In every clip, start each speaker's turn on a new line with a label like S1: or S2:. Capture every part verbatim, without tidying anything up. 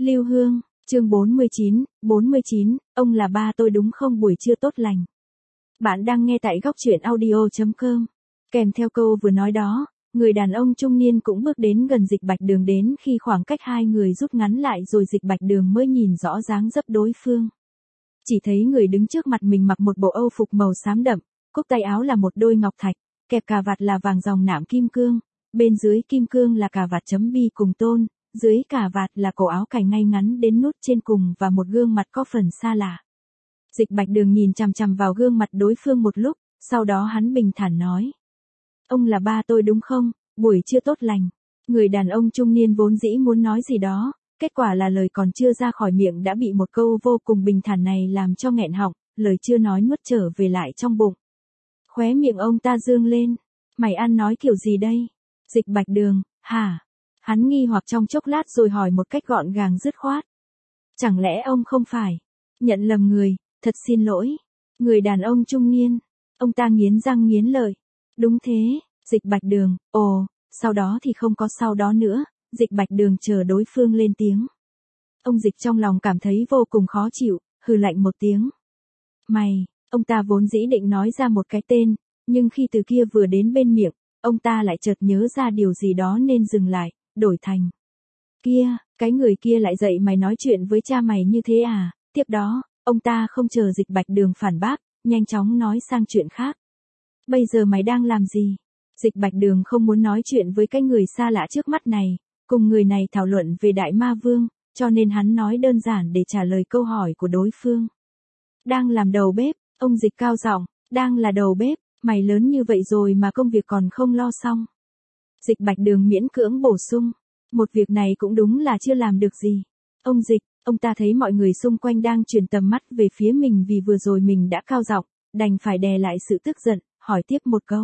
S1: Lưu Hương, chương bốn mươi chín, bốn mươi chín, ông là ba tôi đúng không? Buổi trưa tốt lành. Bạn đang nghe tại góc truyện audio chấm com. Kèm theo câu vừa nói đó, người đàn ông trung niên cũng bước đến gần Dịch Bạch Đường, đến khi khoảng cách hai người rút ngắn lại rồi Dịch Bạch Đường mới nhìn rõ dáng dấp đối phương. Chỉ thấy người đứng trước mặt mình mặc một bộ âu phục màu xám đậm, cúc tay áo là một đôi ngọc thạch, kẹp cà vạt là vàng dòng nạm kim cương, bên dưới kim cương là cà vạt chấm bi cùng tôn, dưới cà vạt là cổ áo cài ngay ngắn đến nút trên cùng và một gương mặt có phần xa lạ. Dịch Bạch Đường nhìn chằm chằm vào gương mặt đối phương một lúc, sau đó hắn bình thản nói. Ông là ba tôi đúng không? Buổi trưa tốt lành. Người đàn ông trung niên vốn dĩ muốn nói gì đó, kết quả là lời còn chưa ra khỏi miệng đã bị một câu vô cùng bình thản này làm cho nghẹn họng, lời chưa nói nuốt trở về lại trong bụng. Khóe miệng ông ta dương lên. Mày ăn nói kiểu gì đây? Dịch Bạch Đường, hả? Hắn nghi hoặc trong chốc lát rồi hỏi một cách gọn gàng dứt khoát. Chẳng lẽ ông không phải? Nhận lầm người, thật xin lỗi. Người đàn ông trung niên. Ông ta nghiến răng nghiến lợi. Đúng thế, Dịch Bạch Đường, ồ, sau đó thì không có sau đó nữa, Dịch Bạch Đường chờ đối phương lên tiếng. Ông Dịch trong lòng cảm thấy vô cùng khó chịu, hừ lạnh một tiếng. Mày, ông ta vốn dĩ định nói ra một cái tên, nhưng khi từ kia vừa đến bên miệng, ông ta lại chợt nhớ ra điều gì đó nên dừng lại, đổi thành. Kia, cái người kia lại dạy mày nói chuyện với cha mày như thế à? Tiếp đó, ông ta không chờ Dịch Bạch Đường phản bác, nhanh chóng nói sang chuyện khác. Bây giờ mày đang làm gì? Dịch Bạch Đường không muốn nói chuyện với cái người xa lạ trước mắt này, cùng người này thảo luận về Đại Ma Vương, cho nên hắn nói đơn giản để trả lời câu hỏi của đối phương. Đang làm đầu bếp, ông Dịch cao giọng, đang là đầu bếp, mày lớn như vậy rồi mà công việc còn không lo xong. Dịch Bạch Đường miễn cưỡng bổ sung, một việc này cũng đúng là chưa làm được gì. Ông Dịch, ông ta thấy mọi người xung quanh đang chuyển tầm mắt về phía mình vì vừa rồi mình đã cao giọng, đành phải đè lại sự tức giận, hỏi tiếp một câu.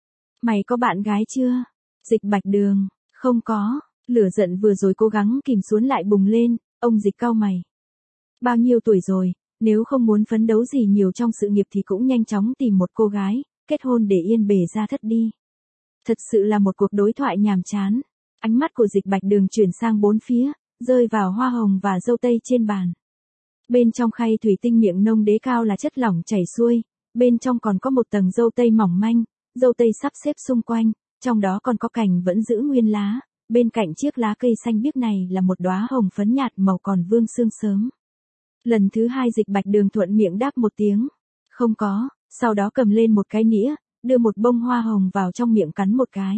S1: Mày có bạn gái chưa? Dịch Bạch Đường, không có, lửa giận vừa rồi cố gắng kìm xuống lại bùng lên, ông Dịch cau mày. Bao nhiêu tuổi rồi, nếu không muốn phấn đấu gì nhiều trong sự nghiệp thì cũng nhanh chóng tìm một cô gái, kết hôn để yên bề gia thất đi. Thật sự là một cuộc đối thoại nhàm chán. Ánh mắt của Dịch Bạch Đường chuyển sang bốn phía, rơi vào hoa hồng và dâu tây trên bàn. Bên trong khay thủy tinh miệng nông đế cao là chất lỏng chảy xuôi, bên trong còn có một tầng dâu tây mỏng manh, dâu tây sắp xếp xung quanh, trong đó còn có cành vẫn giữ nguyên lá, bên cạnh chiếc lá cây xanh biếc này là một đóa hồng phấn nhạt màu còn vương sương sớm. Lần thứ hai Dịch Bạch Đường thuận miệng đáp một tiếng, không có, sau đó cầm lên một cái nĩa, đưa một bông hoa hồng vào trong miệng cắn một cái.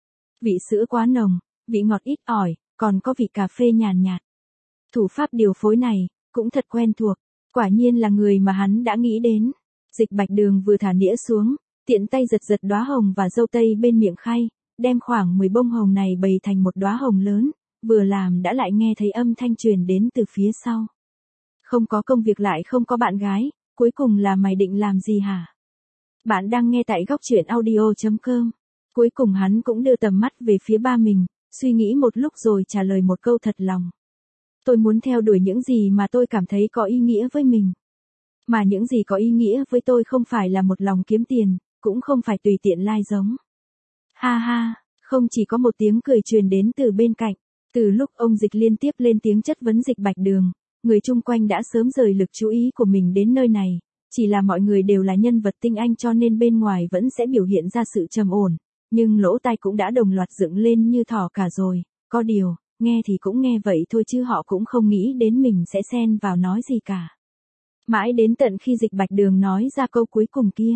S1: Vị sữa quá nồng, vị ngọt ít ỏi, còn có vị cà phê nhàn nhạt. Thủ pháp điều phối này, cũng thật quen thuộc, quả nhiên là người mà hắn đã nghĩ đến. Dịch Bạch Đường vừa thả nĩa xuống, tiện tay giật giật đóa hồng và dâu tây bên miệng khay, đem khoảng mười bông hồng này bày thành một đóa hồng lớn, vừa làm đã lại nghe thấy âm thanh truyền đến từ phía sau. Không có công việc lại không có bạn gái, cuối cùng là mày định làm gì hả? Bạn đang nghe tại góc truyện audio chấm com. Cuối cùng hắn cũng đưa tầm mắt về phía ba mình, suy nghĩ một lúc rồi trả lời một câu thật lòng. Tôi muốn theo đuổi những gì mà tôi cảm thấy có ý nghĩa với mình. Mà những gì có ý nghĩa với tôi không phải là một lòng kiếm tiền, cũng không phải tùy tiện lai giống. Ha ha, không chỉ có một tiếng cười truyền đến từ bên cạnh, từ lúc ông Dịch liên tiếp lên tiếng chất vấn Dịch Bạch Đường, người chung quanh đã sớm rời lực chú ý của mình đến nơi này, chỉ là mọi người đều là nhân vật tinh anh cho nên bên ngoài vẫn sẽ biểu hiện ra sự trầm ổn, nhưng lỗ tai cũng đã đồng loạt dựng lên như thỏ cả rồi, có điều, nghe thì cũng nghe vậy thôi chứ họ cũng không nghĩ đến mình sẽ xen vào nói gì cả. Mãi đến tận khi Dịch Bạch Đường nói ra câu cuối cùng kia.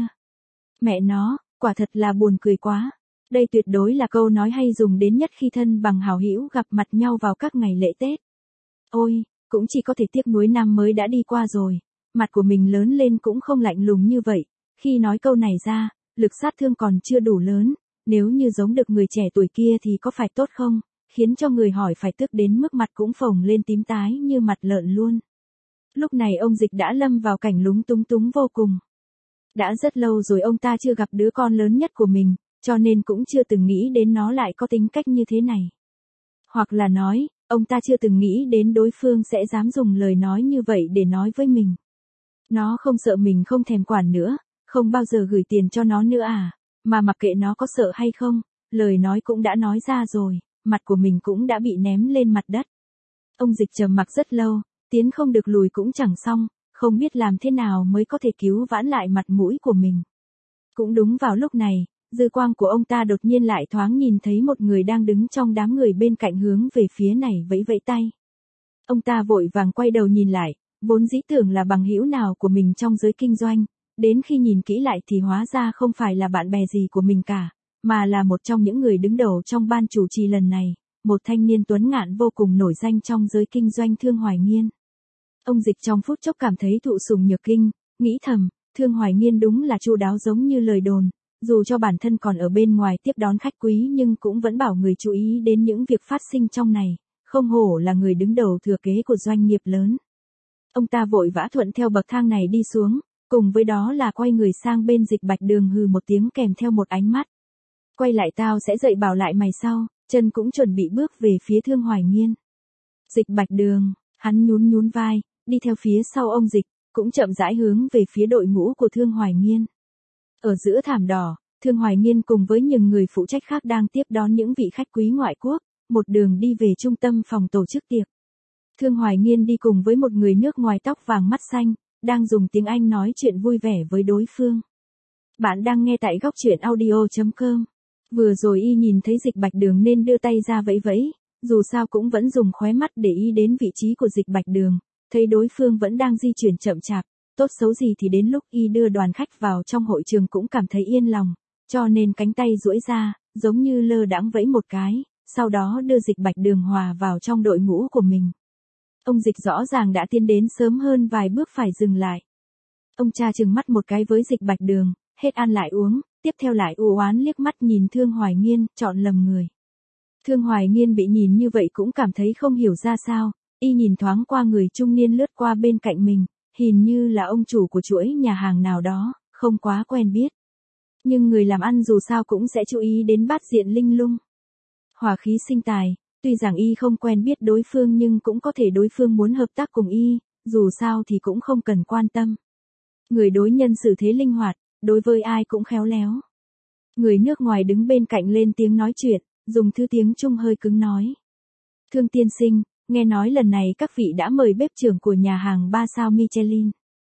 S1: Mẹ nó, quả thật là buồn cười quá. Đây tuyệt đối là câu nói hay dùng đến nhất khi thân bằng hảo hữu gặp mặt nhau vào các ngày lễ Tết. Ôi, cũng chỉ có thể tiếc nuối năm mới đã đi qua rồi. Mặt của mình lớn lên cũng không lạnh lùng như vậy. Khi nói câu này ra, lực sát thương còn chưa đủ lớn. Nếu như giống được người trẻ tuổi kia thì có phải tốt không? Khiến cho người hỏi phải tức đến mức mặt cũng phồng lên tím tái như mặt lợn luôn. Lúc này ông Dịch đã lâm vào cảnh lúng túng túng vô cùng. Đã rất lâu rồi ông ta chưa gặp đứa con lớn nhất của mình, cho nên cũng chưa từng nghĩ đến nó lại có tính cách như thế này. Hoặc là nói, ông ta chưa từng nghĩ đến đối phương sẽ dám dùng lời nói như vậy để nói với mình. Nó không sợ mình không thèm quản nữa, không bao giờ gửi tiền cho nó nữa à, mà mặc kệ nó có sợ hay không, lời nói cũng đã nói ra rồi, mặt của mình cũng đã bị ném lên mặt đất. Ông Dịch trầm mặc rất lâu, tiến không được lùi cũng chẳng xong, không biết làm thế nào mới có thể cứu vãn lại mặt mũi của mình. Cũng đúng vào lúc này, dư quang của ông ta đột nhiên lại thoáng nhìn thấy một người đang đứng trong đám người bên cạnh hướng về phía này vẫy vẫy tay. Ông ta vội vàng quay đầu nhìn lại, vốn dĩ tưởng là bằng hữu nào của mình trong giới kinh doanh, đến khi nhìn kỹ lại thì hóa ra không phải là bạn bè gì của mình cả, mà là một trong những người đứng đầu trong ban chủ trì lần này, một thanh niên tuấn ngạn vô cùng nổi danh trong giới kinh doanh Thương Hoài Nghiên. Ông Dịch trong phút chốc cảm thấy thụ sủng nhược kinh, nghĩ thầm, Thương Hoài Nghiên đúng là chu đáo giống như lời đồn, dù cho bản thân còn ở bên ngoài tiếp đón khách quý nhưng cũng vẫn bảo người chú ý đến những việc phát sinh trong này, không hổ là người đứng đầu thừa kế của doanh nghiệp lớn. Ông ta vội vã thuận theo bậc thang này đi xuống, cùng với đó là quay người sang bên Dịch Bạch Đường hừ một tiếng kèm theo một ánh mắt. Quay lại tao sẽ dạy bảo lại mày sau, chân cũng chuẩn bị bước về phía Thương Hoài Nghiên. Dịch Bạch Đường, hắn nhún nhún vai, đi theo phía sau ông Dịch, cũng chậm rãi hướng về phía đội ngũ của Thương Hoài Nghiên. Ở giữa thảm đỏ, Thương Hoài Nghiên cùng với những người phụ trách khác đang tiếp đón những vị khách quý ngoại quốc, một đường đi về trung tâm phòng tổ chức tiệc. Thương Hoài Nghiên đi cùng với một người nước ngoài tóc vàng mắt xanh, đang dùng tiếng Anh nói chuyện vui vẻ với đối phương. Bạn đang nghe tại góc truyện audio chấm com. Vừa rồi y nhìn thấy Dịch Bạch Đường nên đưa tay ra vẫy vẫy, dù sao cũng vẫn dùng khóe mắt để ý đến vị trí của Dịch Bạch Đường, thấy đối phương vẫn đang di chuyển chậm chạp, tốt xấu gì thì đến lúc y đưa đoàn khách vào trong hội trường cũng cảm thấy yên lòng, cho nên cánh tay duỗi ra, giống như lơ đãng vẫy một cái, sau đó đưa Dịch Bạch Đường hòa vào trong đội ngũ của mình. Ông Dịch rõ ràng đã tiến đến sớm hơn vài bước phải dừng lại. Ông cha trừng mắt một cái với Dịch Bạch Đường, hết ăn lại uống, tiếp theo lại u oán liếc mắt nhìn Thương Hoài Nghiên, chọn lầm người. Thương Hoài Nghiên bị nhìn như vậy cũng cảm thấy không hiểu ra sao, y nhìn thoáng qua người trung niên lướt qua bên cạnh mình, hình như là ông chủ của chuỗi nhà hàng nào đó, không quá quen biết. Nhưng người làm ăn dù sao cũng sẽ chú ý đến bát diện linh lung. Hòa khí sinh tài, tuy rằng y không quen biết đối phương nhưng cũng có thể đối phương muốn hợp tác cùng y, dù sao thì cũng không cần quan tâm. Người đối nhân xử thế linh hoạt, đối với ai cũng khéo léo. Người nước ngoài đứng bên cạnh lên tiếng nói chuyện, dùng thứ tiếng Trung hơi cứng nói. Thương tiên sinh, nghe nói lần này các vị đã mời bếp trưởng của nhà hàng ba sao Michelin.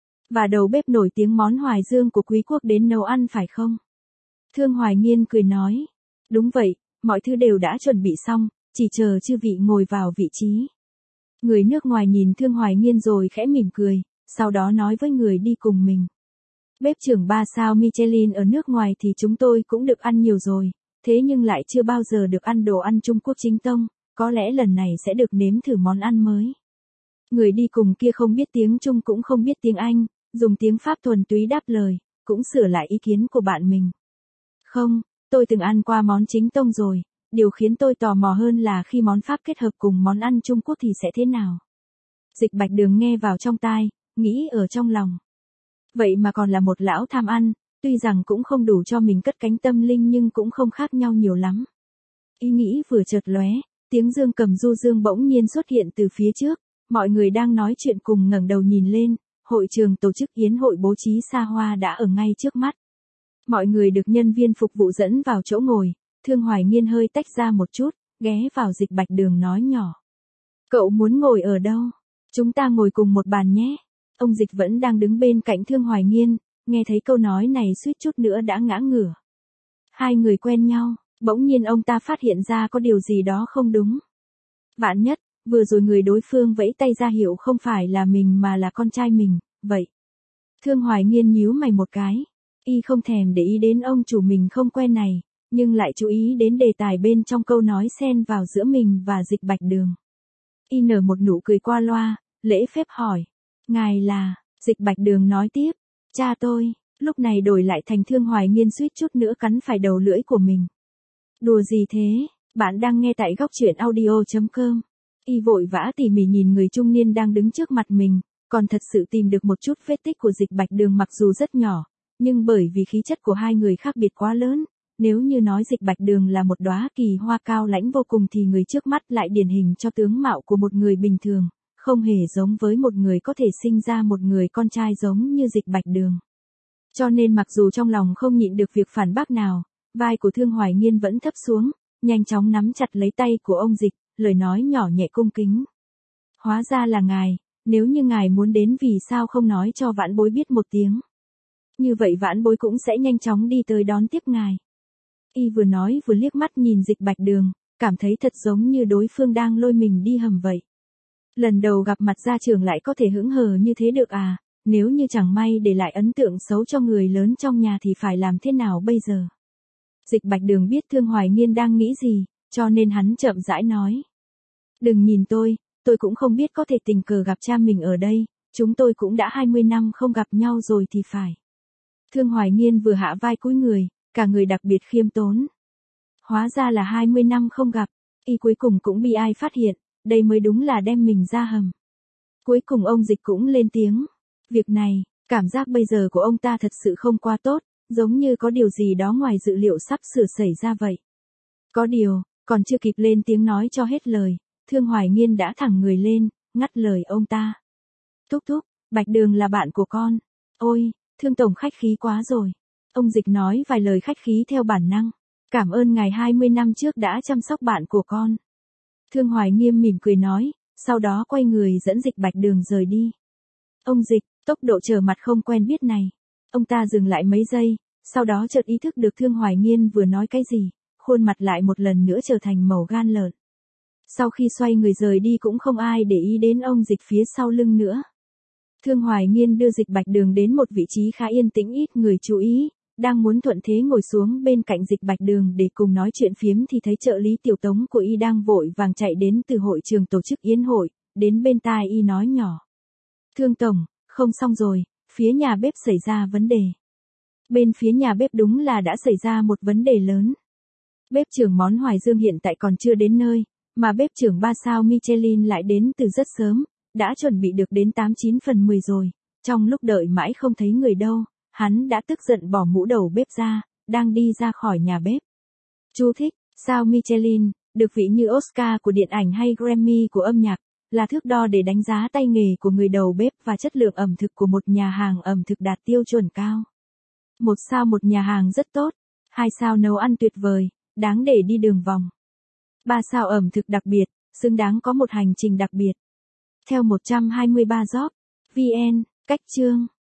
S1: Và đầu bếp nổi tiếng món Hoài Dương của quý quốc đến nấu ăn phải không? Thương Hoài Nghiên cười nói. Đúng vậy, mọi thứ đều đã chuẩn bị xong, chỉ chờ chư vị ngồi vào vị trí. Người nước ngoài nhìn Thương Hoài Nghiên rồi khẽ mỉm cười, sau đó nói với người đi cùng mình. Bếp trưởng ba sao Michelin ở nước ngoài thì chúng tôi cũng được ăn nhiều rồi, thế nhưng lại chưa bao giờ được ăn đồ ăn Trung Quốc chính tông, có lẽ lần này sẽ được nếm thử món ăn mới. Người đi cùng kia không biết tiếng Trung cũng không biết tiếng Anh, dùng tiếng Pháp thuần túy đáp lời, cũng sửa lại ý kiến của bạn mình. Không, tôi từng ăn qua món chính tông rồi, điều khiến tôi tò mò hơn là khi món Pháp kết hợp cùng món ăn Trung Quốc thì sẽ thế nào. Dịch Bạch Đường nghe vào trong tai, nghĩ ở trong lòng. Vậy mà còn là một lão tham ăn, tuy rằng cũng không đủ cho mình cất cánh tâm linh nhưng cũng không khác nhau nhiều lắm. Ý nghĩ vừa chợt lóe, tiếng dương cầm du dương bỗng nhiên xuất hiện từ phía trước, mọi người đang nói chuyện cùng ngẩng đầu nhìn lên, hội trường tổ chức yến hội bố trí xa hoa đã ở ngay trước mắt. Mọi người được nhân viên phục vụ dẫn vào chỗ ngồi, Thương Hoài Nghiên hơi tách ra một chút, ghé vào Dịch Bạch Đường nói nhỏ. Cậu muốn ngồi ở đâu? Chúng ta ngồi cùng một bàn nhé. Ông Dịch vẫn đang đứng bên cạnh Thương Hoài Nghiên, nghe thấy câu nói này suýt chút nữa đã ngã ngửa. Hai người quen nhau, bỗng nhiên ông ta phát hiện ra có điều gì đó không đúng. Vạn nhất, vừa rồi người đối phương vẫy tay ra hiệu không phải là mình mà là con trai mình, vậy. Thương Hoài Nghiên nhíu mày một cái, y không thèm để ý đến ông chủ mình không quen này, nhưng lại chú ý đến đề tài bên trong câu nói xen vào giữa mình và Dịch Bạch Đường. Y nở một nụ cười qua loa, lễ phép hỏi. Ngài là, Dịch Bạch Đường nói tiếp, cha tôi, lúc này đổi lại thành Thương Hoài Nghiên suýt chút nữa cắn phải đầu lưỡi của mình. Đùa gì thế, bạn đang nghe tại góc truyện audio chấm com. Y vội vã tỉ mỉ nhìn người trung niên đang đứng trước mặt mình, còn thật sự tìm được một chút vết tích của Dịch Bạch Đường mặc dù rất nhỏ, nhưng bởi vì khí chất của hai người khác biệt quá lớn, nếu như nói Dịch Bạch Đường là một đóa kỳ hoa cao lãnh vô cùng thì người trước mắt lại điển hình cho tướng mạo của một người bình thường, không hề giống với một người có thể sinh ra một người con trai giống như Dịch Bạch Đường. Cho nên mặc dù trong lòng không nhịn được việc phản bác nào, vai của Thương Hoài Nghiên vẫn thấp xuống, nhanh chóng nắm chặt lấy tay của ông Dịch, lời nói nhỏ nhẹ cung kính. Hóa ra là ngài, nếu như ngài muốn đến vì sao không nói cho vãn bối biết một tiếng. Như vậy vãn bối cũng sẽ nhanh chóng đi tới đón tiếp ngài. Y vừa nói vừa liếc mắt nhìn Dịch Bạch Đường, cảm thấy thật giống như đối phương đang lôi mình đi hầm vậy. Lần đầu gặp mặt gia trưởng lại có thể hững hờ như thế được à, nếu như chẳng may để lại ấn tượng xấu cho người lớn trong nhà thì phải làm thế nào bây giờ? Dịch Bạch Đường biết Thương Hoài Nghiên đang nghĩ gì, cho nên hắn chậm rãi nói. Đừng nhìn tôi, tôi cũng không biết có thể tình cờ gặp cha mình ở đây, chúng tôi cũng đã hai mươi năm không gặp nhau rồi thì phải. Thương Hoài Nghiên vừa hạ vai cúi người, cả người đặc biệt khiêm tốn. Hóa ra là hai mươi năm không gặp, y cuối cùng cũng bị ai phát hiện, đây mới đúng là đem mình ra hầm. Cuối cùng ông Dịch cũng lên tiếng. Việc này, cảm giác bây giờ của ông ta thật sự không quá tốt, giống như có điều gì đó ngoài dự liệu sắp sửa xảy ra vậy. Có điều, còn chưa kịp lên tiếng nói cho hết lời, Thương Hoài Nghiên đã thẳng người lên, ngắt lời ông ta. Thúc thúc, Bạch Đường là bạn của con. Ôi, Thương tổng khách khí quá rồi. Ông Dịch nói vài lời khách khí theo bản năng. Cảm ơn ngài hai mươi năm trước đã chăm sóc bạn của con. Thương Hoài Nghiêm mỉm cười nói, sau đó quay người dẫn Dịch Bạch Đường rời đi. Ông Dịch, tốc độ trở mặt không quen biết này. Ông ta dừng lại mấy giây, sau đó chợt ý thức được Thương Hoài Nghiên vừa nói cái gì, khuôn mặt lại một lần nữa trở thành màu gan lợn. Sau khi xoay người rời đi cũng không ai để ý đến ông Dịch phía sau lưng nữa. Thương Hoài Nghiên đưa Dịch Bạch Đường đến một vị trí khá yên tĩnh ít người chú ý, đang muốn thuận thế ngồi xuống bên cạnh Dịch Bạch Đường để cùng nói chuyện phiếm thì thấy trợ lý tiểu tống của y đang vội vàng chạy đến từ hội trường tổ chức yến hội, đến bên tai y nói nhỏ. Thương tổng, không xong rồi, phía nhà bếp xảy ra vấn đề. Bên phía nhà bếp đúng là đã xảy ra một vấn đề lớn. Bếp trưởng món Hoài Dương hiện tại còn chưa đến nơi, mà bếp trưởng ba sao Michelin lại đến từ rất sớm, đã chuẩn bị được đến tám chín phần mười rồi, trong lúc đợi mãi không thấy người đâu, hắn đã tức giận bỏ mũ đầu bếp ra, đang đi ra khỏi nhà bếp. Chú thích, sao Michelin, được vị như Oscar của điện ảnh hay Grammy của âm nhạc, là thước đo để đánh giá tay nghề của người đầu bếp và chất lượng ẩm thực của một nhà hàng ẩm thực đạt tiêu chuẩn cao. Một sao một nhà hàng rất tốt, hai sao nấu ăn tuyệt vời, đáng để đi đường vòng. Ba sao ẩm thực đặc biệt, xứng đáng có một hành trình đặc biệt. Theo một trăm hai mươi ba job, vn, cách chương.